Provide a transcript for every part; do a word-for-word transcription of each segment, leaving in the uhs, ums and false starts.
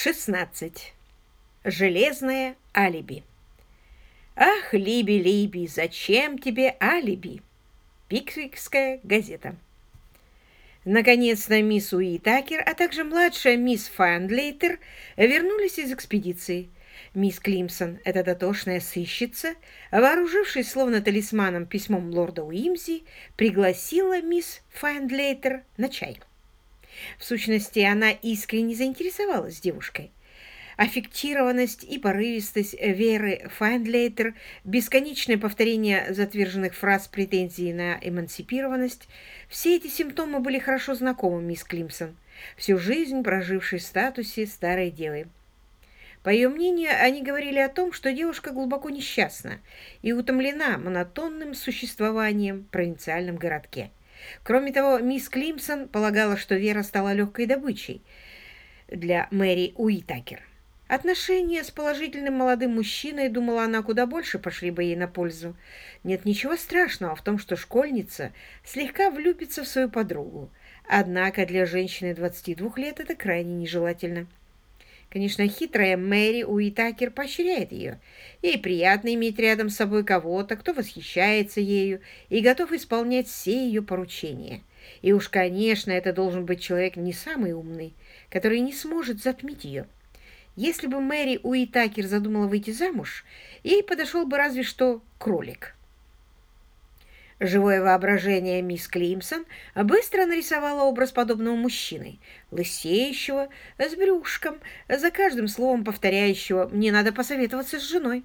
шестнадцать. Железное алиби. Ах, Либи, Либи, зачем тебе алиби? Пиквикская газета. Наконец-то мисс Уитакер, а также младшая мисс Фандлейтер вернулись из экспедиции. Мисс Климсон, эта дотошная сыщица, вооружившись словно талисманом письмом лорда Уимзи, пригласила мисс Фандлейтер на чай. В сущности, она искренне заинтересовалась девушкой. Аффектированность и порывистость Веры Файндлейтер, бесконечное повторение затверженных фраз претензий на эмансипированность – все эти симптомы были хорошо знакомы мисс Климсон, всю жизнь прожившей в статусе старой девы. По ее мнению, они говорили о том, что девушка глубоко несчастна и утомлена монотонным существованием в провинциальном городке. Кроме того, мисс Климсон полагала, что Вера стала легкой добычей для Мэри Уитакер. Отношения с положительным молодым мужчиной, думала она, куда больше пошли бы ей на пользу. Нет ничего страшного в том, что школьница слегка влюбится в свою подругу. Однако для женщины двадцати двух лет это крайне нежелательно. Конечно, хитрая Мэри Уитакер поощряет ее. Ей приятно иметь рядом с собой кого-то, кто восхищается ею и готов исполнять все ее поручения. И уж, конечно, это должен быть человек не самый умный, который не сможет затмить ее. Если бы Мэри Уитакер задумала выйти замуж, ей подошел бы разве что кролик. Живое воображение мисс Климсон быстро нарисовало образ подобного мужчины, лысеющего, с брюшком, за каждым словом повторяющего «мне надо посоветоваться с женой».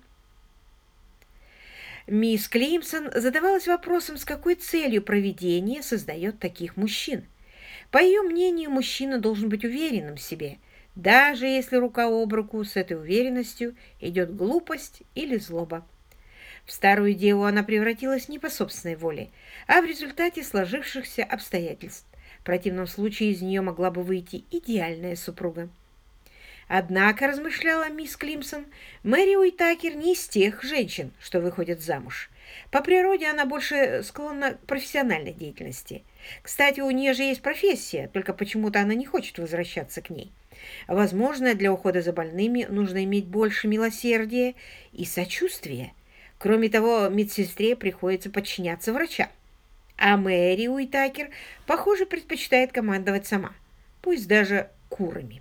Мисс Климсон задавалась вопросом, с какой целью провидение создает таких мужчин. По ее мнению, мужчина должен быть уверенным в себе, даже если рука об руку с этой уверенностью идет глупость или злоба. В старую деву она превратилась не по собственной воле, а в результате сложившихся обстоятельств. В противном случае из нее могла бы выйти идеальная супруга. Однако, размышляла мисс Климсон, Мэри Уитакер не из тех женщин, что выходят замуж. По природе она больше склонна к профессиональной деятельности. Кстати, у нее же есть профессия, только почему-то она не хочет возвращаться к ней. Возможно, для ухода за больными нужно иметь больше милосердия и сочувствия. Кроме того, медсестре приходится подчиняться врачам. А Мэри Уитакер, похоже, предпочитает командовать сама, пусть даже курами.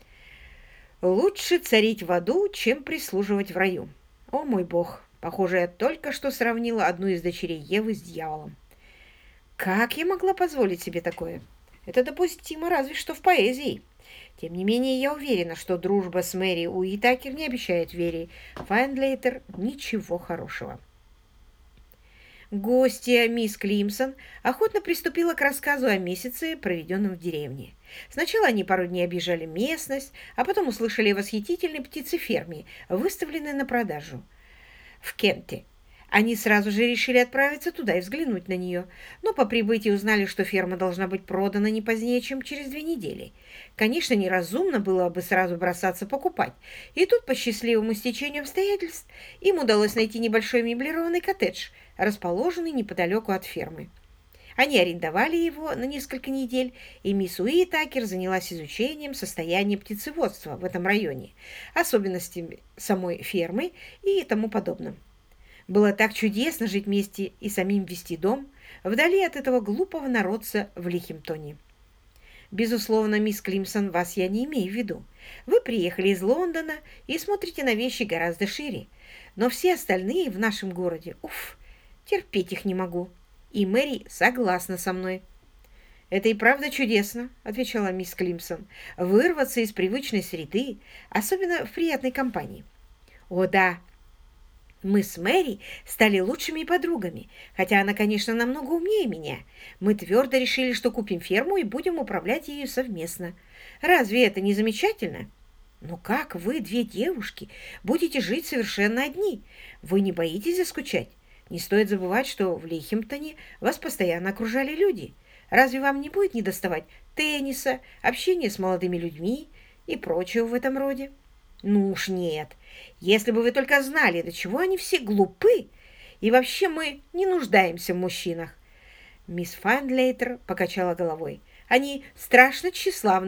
Лучше царить в аду, чем прислуживать в раю. О мой бог, похоже, я только что сравнила одну из дочерей Евы с дьяволом. Как я могла позволить себе такое? Это допустимо разве что в поэзии. Тем не менее, я уверена, что дружба с Мэри Уитакер не обещает Вере Файндлейтер ничего хорошего. Гостья мисс Климсон охотно приступила к рассказу о месяце, проведенном в деревне. Сначала они пару дней объезжали местность, а потом услышали о восхитительной птицеферме, выставленной на продажу в Кенте. Они сразу же решили отправиться туда и взглянуть на нее, но по прибытии узнали, что ферма должна быть продана не позднее, чем через две недели. Конечно, неразумно было бы сразу бросаться покупать, и тут, по счастливому стечению обстоятельств, им удалось найти небольшой меблированный коттедж, расположенный неподалеку от фермы. Они арендовали его на несколько недель, и мисс Уитакер занялась изучением состояния птицеводства в этом районе, особенностями самой фермы и тому подобным. Было так чудесно жить вместе и самим вести дом, вдали от этого глупого народца в Лихимтоне. Безусловно, мисс Климсон, вас я не имею в виду. Вы приехали из Лондона и смотрите на вещи гораздо шире. Но все остальные в нашем городе, уф, терпеть их не могу. И Мэри согласна со мной. «Это и правда чудесно», — отвечала мисс Климсон, — «вырваться из привычной среды, особенно в приятной компании». «О, да, мы с Мэри стали лучшими подругами, хотя она, конечно, намного умнее меня. Мы твердо решили, что купим ферму и будем управлять ею совместно. Разве это не замечательно? Но как вы, две девушки, будете жить совершенно одни? Вы не боитесь заскучать? Не стоит забывать, что в Лихимптоне вас постоянно окружали люди. Разве вам не будет недоставать тенниса, общения с молодыми людьми и прочего в этом роде? Ну уж нет. Если бы вы только знали, до чего они все глупы. И вообще мы не нуждаемся в мужчинах. Мисс Файндлейтер покачала головой. Они страшно тщеславны.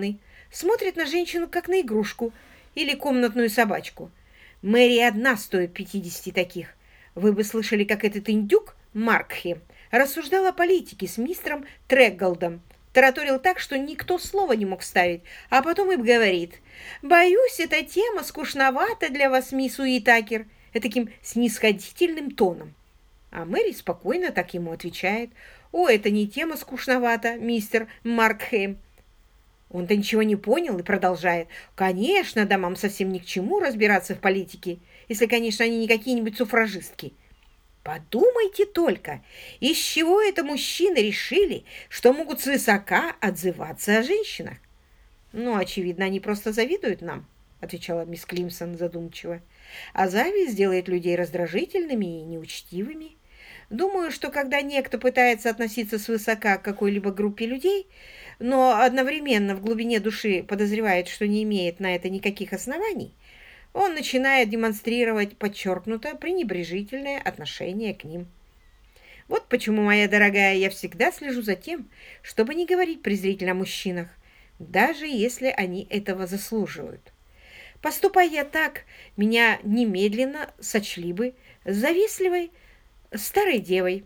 смотрят на женщину как на игрушку или комнатную собачку. Мэри одна стоит пятидесяти таких. Вы бы слышали, как этот индюк Маркхем рассуждал о политике с мистером Трегголдом. Тараторил так, что никто слова не мог ставить, а потом и говорит: «Боюсь, эта тема скучновата для вас, мисс Уитакер», таким снисходительным тоном. А Мэри спокойно так ему отвечает: «О, это не тема скучновата, мистер Маркхем». Он-то ничего не понял и продолжает: «Конечно, дамам совсем ни к чему разбираться в политике, если, конечно, они не какие-нибудь суфражистки». Подумайте только, из чего это мужчины решили, что могут свысока отзываться о женщинах? Ну, очевидно, они просто завидуют нам, отвечала мисс Климсон задумчиво. А зависть делает людей раздражительными и неучтивыми. Думаю, что когда некто пытается относиться свысока к какой-либо группе людей, но одновременно в глубине души подозревает, что не имеет на это никаких оснований, он начинает демонстрировать подчеркнуто пренебрежительное отношение к ним. Вот почему, моя дорогая, я всегда слежу за тем, чтобы не говорить презрительно о мужчинах, даже если они этого заслуживают. Поступая я так, меня немедленно сочли бы завистливой старой девой.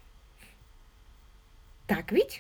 Так ведь?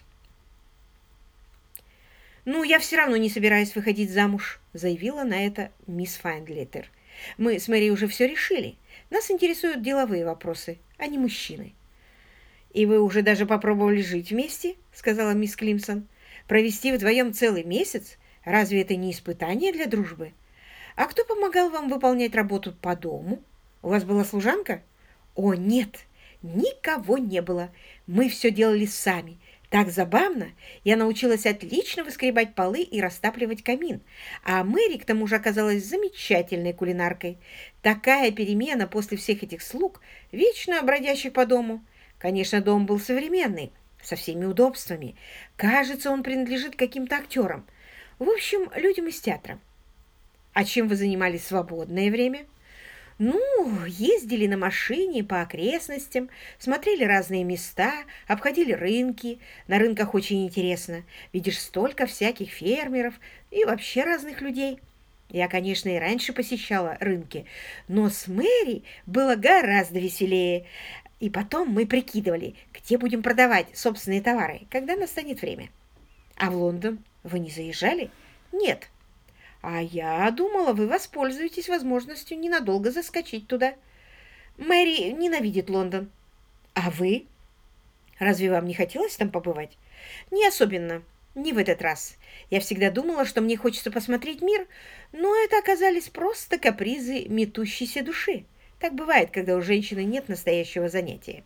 «Ну, я все равно не собираюсь выходить замуж», — заявила на это мисс Файндлеттер. «Мы с Мэри уже все решили. Нас интересуют деловые вопросы, а не мужчины». «И вы уже даже попробовали жить вместе?» — сказала мисс Климсон. «Провести вдвоем целый месяц? Разве это не испытание для дружбы? А кто помогал вам выполнять работу по дому? У вас была служанка?» «О, нет, никого не было. Мы все делали сами. Так забавно! Я научилась отлично выскребать полы и растапливать камин, а Мэри к тому же оказалась замечательной кулинаркой. Такая перемена после всех этих слуг, вечно бродящих по дому. Конечно, дом был современный, со всеми удобствами. Кажется, он принадлежит каким-то актерам. В общем, людям из театра. А чем вы занимались в свободное время?» «Ну, ездили на машине по окрестностям, смотрели разные места, обходили рынки. На рынках очень интересно. Видишь столько всяких фермеров и вообще разных людей. Я, конечно, и раньше посещала рынки, но с Мэри было гораздо веселее. И потом мы прикидывали, где будем продавать собственные товары, когда настанет время». «А в Лондон вы не заезжали?» «Нет». «А я думала, вы воспользуетесь возможностью ненадолго заскочить туда. Мэри ненавидит Лондон. А вы? Разве вам не хотелось там побывать?» «Не особенно. Не в этот раз. Я всегда думала, что мне хочется посмотреть мир, но это оказались просто капризы метущейся души. Так бывает, когда у женщины нет настоящего занятия».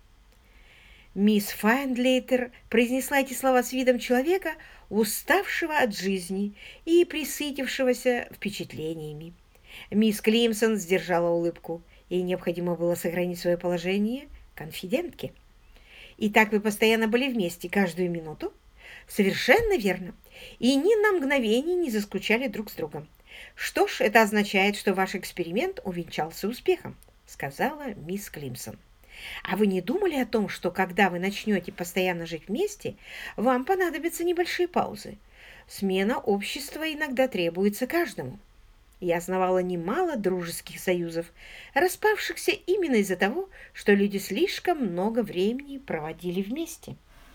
Мисс Файндлейтер произнесла эти слова с видом человека, уставшего от жизни и присытившегося впечатлениями. Мисс Климсон сдержала улыбку. Ей необходимо было сохранить свое положение конфидентки. «Итак, вы постоянно были вместе каждую минуту?» «Совершенно верно. И ни на мгновение не заскучали друг с другом. Что ж, это означает, что ваш эксперимент увенчался успехом», — сказала мисс Климсон. «А вы не думали о том, что когда вы начнете постоянно жить вместе, вам понадобятся небольшие паузы? Смена общества иногда требуется каждому. Я основала немало дружеских союзов, распавшихся именно из-за того, что люди слишком много времени проводили вместе».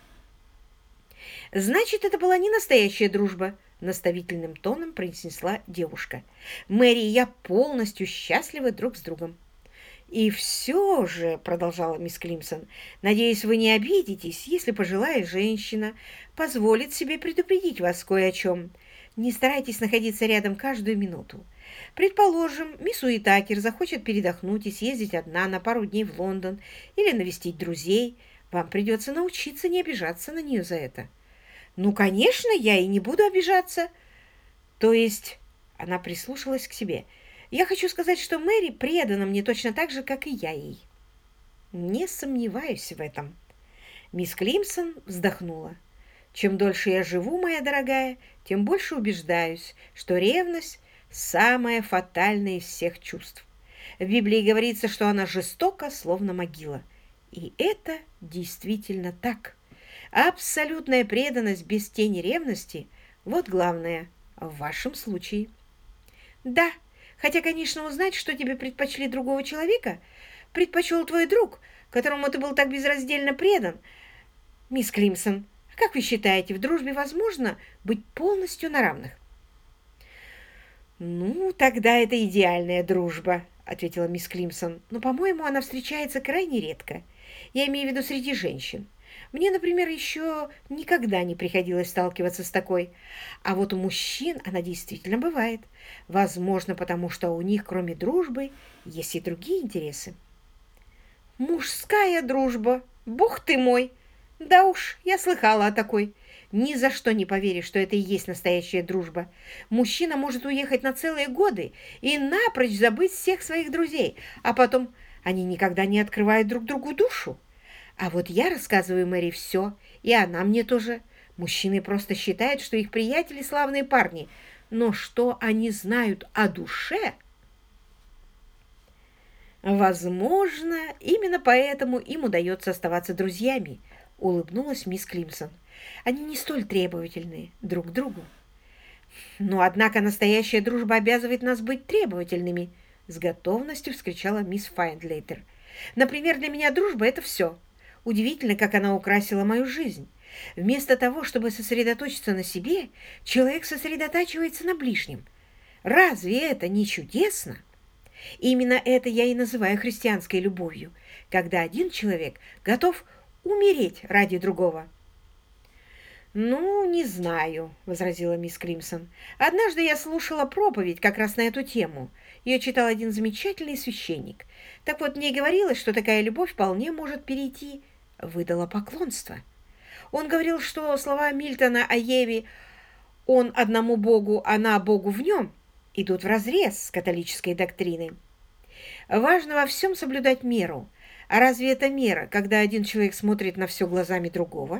«Значит, это была не настоящая дружба», — наставительным тоном произнесла девушка. «Мэри и я полностью счастливы друг с другом». «И все же, — продолжала мисс Климсон, — надеюсь, вы не обидитесь, если пожилая женщина позволит себе предупредить вас кое о чем. Не старайтесь находиться рядом каждую минуту. Предположим, мисс Уитакер захочет передохнуть и съездить одна на пару дней в Лондон или навестить друзей. Вам придется научиться не обижаться на нее за это». «Ну, конечно, я и не буду обижаться. То есть...» — она прислушалась к себе. «Я хочу сказать, что Мэри предана мне точно так же, как и я ей». «Не сомневаюсь в этом». Мисс Климсон вздохнула. «Чем дольше я живу, моя дорогая, тем больше убеждаюсь, что ревность – самая фатальная из всех чувств. В Библии говорится, что она жестока, словно могила. И это действительно так. Абсолютная преданность без тени ревности – вот главное, В вашем случае. Да, хотя, конечно, узнать, что тебе предпочли другого человека, предпочел твой друг, которому ты был так безраздельно предан. Мисс Климсон, как вы считаете, в дружбе возможно быть полностью на равных? Ну, тогда это идеальная дружба, ответила мисс Климсон. Но, по-моему, она встречается крайне редко. Я имею в виду среди женщин. Мне, например, еще никогда не приходилось сталкиваться с такой. А вот у мужчин она действительно бывает. Возможно, потому что у них, кроме дружбы, есть и другие интересы. Мужская дружба. Бог ты мой! Да уж, я слыхала о такой. Ни за что не поверишь, что это и есть настоящая дружба. Мужчина может уехать на целые годы и напрочь забыть всех своих друзей, а потом они никогда не открывают друг другу душу. А вот я рассказываю Мэри все, и она мне тоже. Мужчины просто считают, что их приятели славные парни, но что они знают о душе? Возможно, именно поэтому им удается оставаться друзьями, улыбнулась мисс Климсон. Они не столь требовательны друг к другу. Но, однако, настоящая дружба обязывает нас быть требовательными, с готовностью вскричала мисс Файндлейтер. Например, для меня дружба — это все. Удивительно, как она украсила мою жизнь. Вместо того, чтобы сосредоточиться на себе, человек сосредотачивается на ближнем. Разве это не чудесно? Именно это я и называю христианской любовью, когда один человек готов умереть ради другого. «Ну, не знаю», — возразила мисс Климсон. «Однажды я слушала проповедь как раз на эту тему. Ее читал один замечательный священник. Так вот, мне говорилось, что такая любовь вполне может перейти в идолопоклонство. Он говорил, что слова Мильтона о Еве «он одному Богу, она Богу в нем» идут вразрез с католической доктриной. Важно во всем соблюдать меру. А разве это мера, когда один человек смотрит на все глазами другого?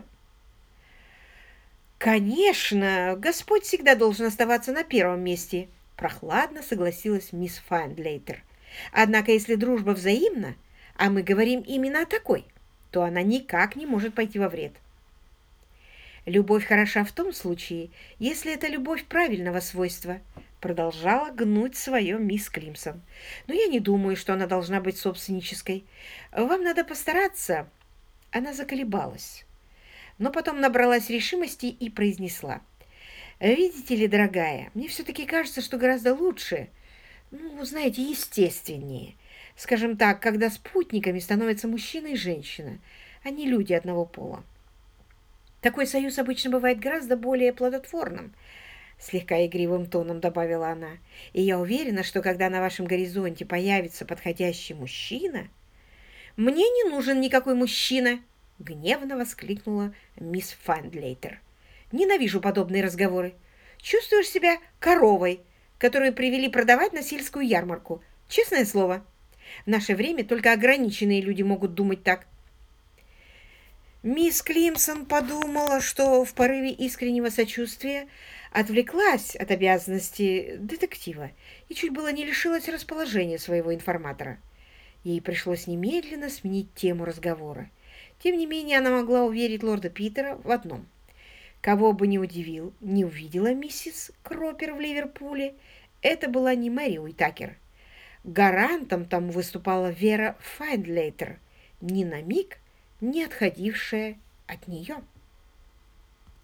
«Конечно, Господь всегда должен оставаться на первом месте», — прохладно согласилась мисс Файндлейтер. «Однако, если дружба взаимна, а мы говорим именно о такой, то она никак не может пойти во вред». «Любовь хороша в том случае, если это любовь правильного свойства», — продолжала гнуть свое мисс Климсон. «Но я не думаю, что она должна быть собственнической. Вам надо постараться». Она заколебалась, но потом набралась решимости и произнесла. «Видите ли, дорогая, мне все-таки кажется, что гораздо лучше, ну, знаете, естественнее. Скажем так, когда спутниками становятся мужчина и женщина, а не люди одного пола. Такой союз обычно бывает гораздо более плодотворным», — слегка игривым тоном добавила она. «И я уверена, что когда на вашем горизонте появится подходящий мужчина...» «Мне не нужен никакой мужчина!» — гневно воскликнула мисс Файндлейтер. «Ненавижу подобные разговоры. Чувствуешь себя коровой, которую привели продавать на сельскую ярмарку. Честное слово, в наше время только ограниченные люди могут думать так». Мисс Климсон подумала, что в порыве искреннего сочувствия отвлеклась от обязанности детектива и чуть было не лишилась расположения своего информатора. Ей пришлось немедленно сменить тему разговора. Тем не менее, она могла уверить лорда Питера в одном. Кого бы ни удивил, не увидела миссис Кропер в Ливерпуле, это была не Мэри Уитакер. Гарантом там выступала Вера Файндлейтер, ни на миг не отходившая от нее.